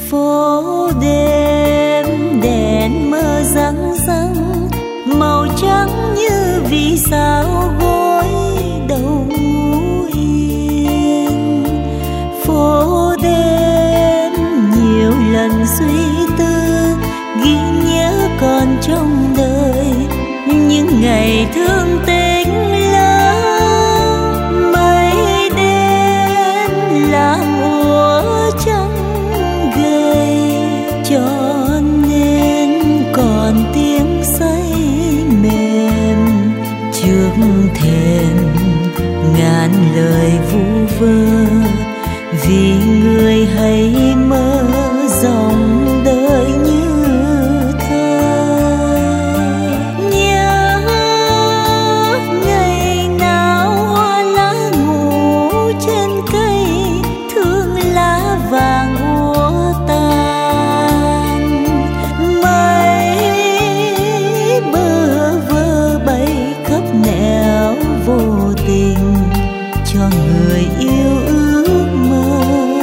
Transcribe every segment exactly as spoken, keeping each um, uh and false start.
phố đêm đèn mơ răng răng, màu trắng như vì sao gối đầu yên. Phố đêm nhiều lần suy tư, ghi nhớ còn trong đời những ngày thương tình lắm. Mây đen làm úa trắng gầy, cho nên còn tiếng say mềm trước thềm ngàn lời vu vơ. Vì người hay mơ dòng đời như thơ. Nhớ ngày nào hoa lá ngủ trên cây, thương lá vàng úa tàn. Mây bơ vơ bay khắp nẻo vô tình, cho người yêu ước mơ.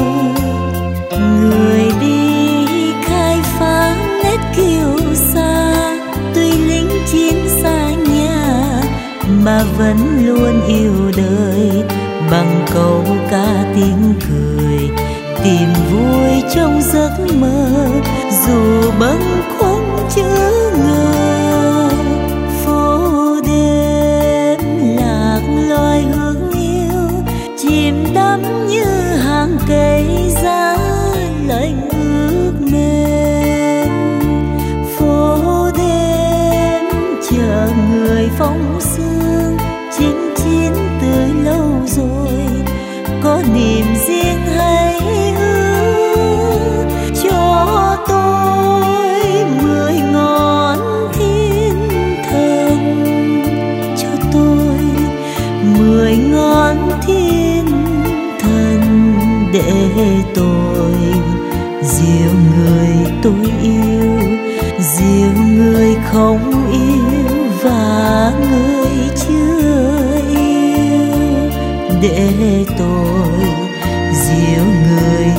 Người đi khai phá nét kiêu sa, tuy lính chiến xa nhà mà vẫn luôn yêu đời. Bằng câu ca tiếng cười, tìm vui trong giấc mơ, dù bâng khuâng chớ ngờ. Phố đêm lạc loài hương yêu, chìm đắm như hàng cây giá lạnh ước mềm. Phố đêm chờ người phong sương, chinh chiến từ lâu rồi, có niềm riêng hay ước cho tôi mười ngón thiên thần, cho tôi mười ngón thiên thần, để tôi dìu người tôi yêu, dìu người không yêu và người chưa yêu, để tôi dìu người